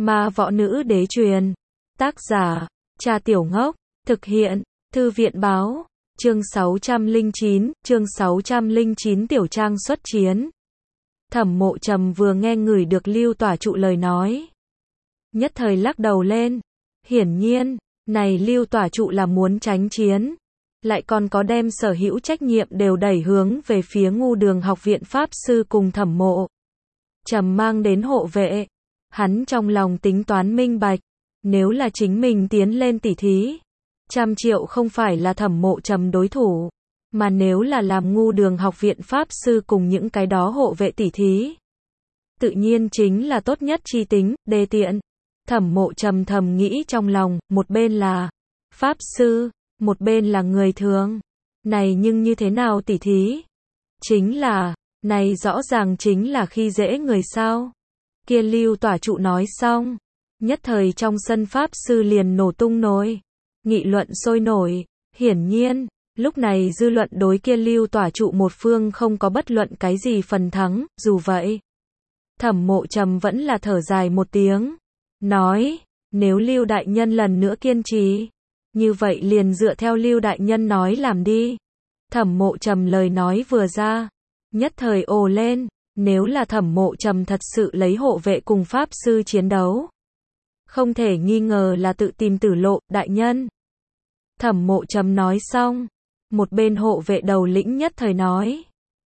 Ma võ nữ đế truyền. Tác giả, Cha Tiểu Ngốc. Thực hiện, Thư viện báo. Chương 609 Tiểu Trang xuất chiến. Thẩm Mộ Trầm vừa nghe ngửi được Lưu Tỏa Trụ lời nói, nhất thời lắc đầu lên. Hiển nhiên, này Lưu Tỏa Trụ là muốn tránh chiến, lại còn có đem sở hữu trách nhiệm đều đẩy hướng về phía Ngu Đường học viện Pháp Sư cùng Thẩm Mộ Trầm mang đến hộ vệ. Hắn trong lòng tính toán minh bạch, nếu là chính mình tiến lên tỉ thí, 100 triệu không phải là Thẩm Mộ Trầm đối thủ, mà nếu là làm Ngu Đường học viện Pháp Sư cùng những cái đó hộ vệ tỉ thí, tự nhiên chính là tốt nhất chi tính, đê tiện. Thẩm Mộ Trầm thầm nghĩ trong lòng, một bên là Pháp Sư, một bên là người thường. Này nhưng như thế nào tỉ thí? Chính là, này rõ ràng chính là khi dễ người sao? Kia Lưu Tỏa Trụ nói xong, nhất thời trong sân Pháp Sư liền nổ tung nổi, nghị luận sôi nổi. Hiển nhiên, lúc này dư luận đối kia Lưu Tỏa Trụ một phương không có bất luận cái gì phần thắng. Dù vậy, Thẩm Mộ Trầm vẫn là thở dài một tiếng, nói, nếu Lưu đại nhân lần nữa kiên trì, như vậy liền dựa theo Lưu đại nhân nói làm đi. Thẩm Mộ Trầm lời nói vừa ra, nhất thời ồ lên. Nếu là Thẩm Mộ Trầm thật sự lấy hộ vệ cùng Pháp Sư chiến đấu, không thể nghi ngờ là tự tìm tử lộ. Đại nhân, Thẩm Mộ Trầm nói xong, một bên hộ vệ đầu lĩnh nhất thời nói,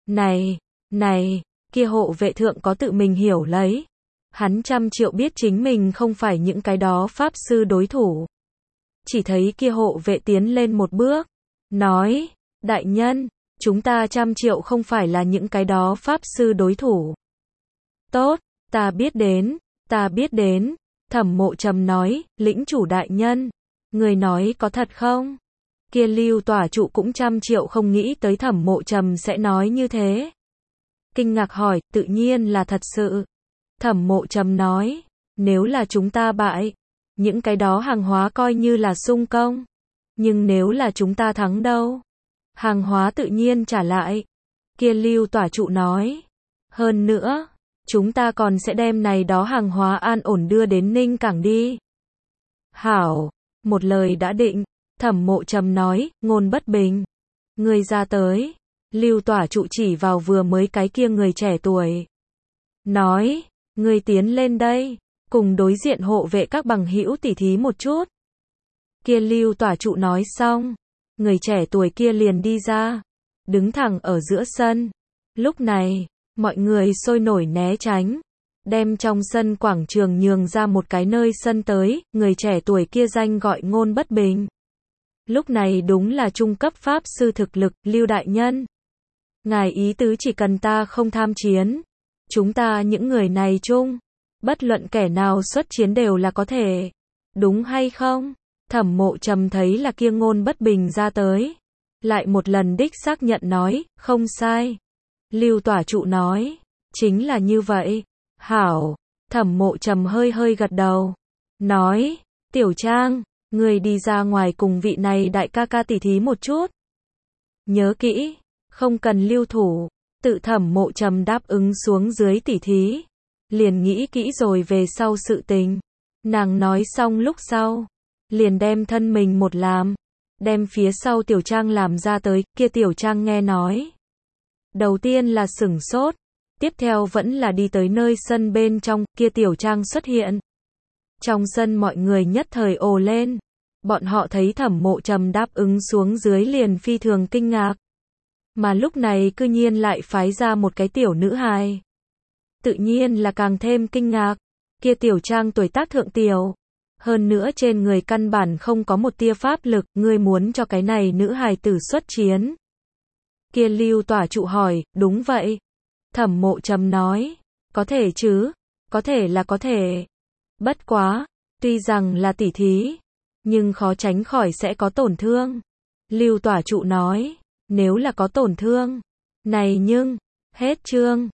này, kia hộ vệ thượng có tự mình hiểu lấy. Hắn 100 triệu biết chính mình không phải những cái đó Pháp Sư đối thủ. Chỉ thấy kia hộ vệ tiến lên một bước, nói, đại nhân, chúng ta 100 triệu không phải là những cái đó Pháp Sư đối thủ. Tốt, ta biết đến. Thẩm Mộ Trầm nói, lĩnh chủ đại nhân, người nói có thật không? Kia Lưu Tỏa Trụ cũng 100 triệu không nghĩ tới Thẩm Mộ Trầm sẽ nói như thế. Kinh ngạc hỏi, tự nhiên là thật sự. Thẩm Mộ Trầm nói, nếu là chúng ta bại, những cái đó hàng hóa coi như là sung công. Nhưng nếu là chúng ta thắng đâu? Hàng hóa tự nhiên trả lại. Kia Lưu Tỏa Trụ nói, hơn nữa, chúng ta còn sẽ đem này đó hàng hóa an ổn đưa đến Ninh Cảng đi. Hảo, một lời đã định. Thẩm Mộ Trầm nói, Ngôn Bất Bình, người ra tới. Lưu Tỏa Trụ chỉ vào vừa mới cái kia người trẻ tuổi, nói, người tiến lên đây, cùng đối diện hộ vệ các bằng hữu tỉ thí một chút. Kia Lưu Tỏa Trụ nói xong, người trẻ tuổi kia liền đi ra, đứng thẳng ở giữa sân. Lúc này, mọi người sôi nổi né tránh, đem trong sân quảng trường nhường ra một cái nơi sân tới. Người trẻ tuổi kia danh gọi Ngôn Bất Bình. Lúc này đúng là trung cấp Pháp Sư thực lực. Lưu đại nhân, ngài ý tứ chỉ cần ta không tham chiến, chúng ta những người này chung, bất luận kẻ nào xuất chiến đều là có thể, đúng hay không? Thẩm Mộ Trầm thấy là kia Ngôn Bất Bình ra tới, lại một lần đích xác nhận nói, không sai. Lưu Tỏa Trụ nói, chính là như vậy. Hảo. Thẩm Mộ Trầm hơi gật đầu, nói, Tiểu Trang, người đi ra ngoài cùng vị này đại ca ca tỉ thí một chút. Nhớ kỹ, không cần lưu thủ. Tự Thẩm Mộ Trầm đáp ứng xuống dưới tỉ thí, liền nghĩ kỹ rồi về sau sự tình. Nàng nói xong lúc sau, liền đem thân mình một làm, đem phía sau Tiểu Trang làm ra tới. Kia Tiểu Trang nghe nói, đầu tiên là sửng sốt, tiếp theo vẫn là đi tới nơi sân bên trong. Kia Tiểu Trang xuất hiện, trong sân mọi người nhất thời ồ lên. Bọn họ thấy Thẩm Mộ Trầm đáp ứng xuống dưới liền phi thường kinh ngạc, mà lúc này cư nhiên lại phái ra một cái tiểu nữ hài, tự nhiên là càng thêm kinh ngạc. Kia Tiểu Trang tuổi tác thượng tiểu, hơn nữa trên người căn bản không có một tia pháp lực. Ngươi muốn cho cái này nữ hài tử xuất chiến? Kia Lưu Tỏa Trụ hỏi. Đúng vậy. Thẩm Mộ Trầm nói, có thể chứ? Có thể là có thể. Bất quá, tuy rằng là tỉ thí, nhưng khó tránh khỏi sẽ có tổn thương. Lưu Tỏa Trụ nói, nếu là có tổn thương, này nhưng, hết chương.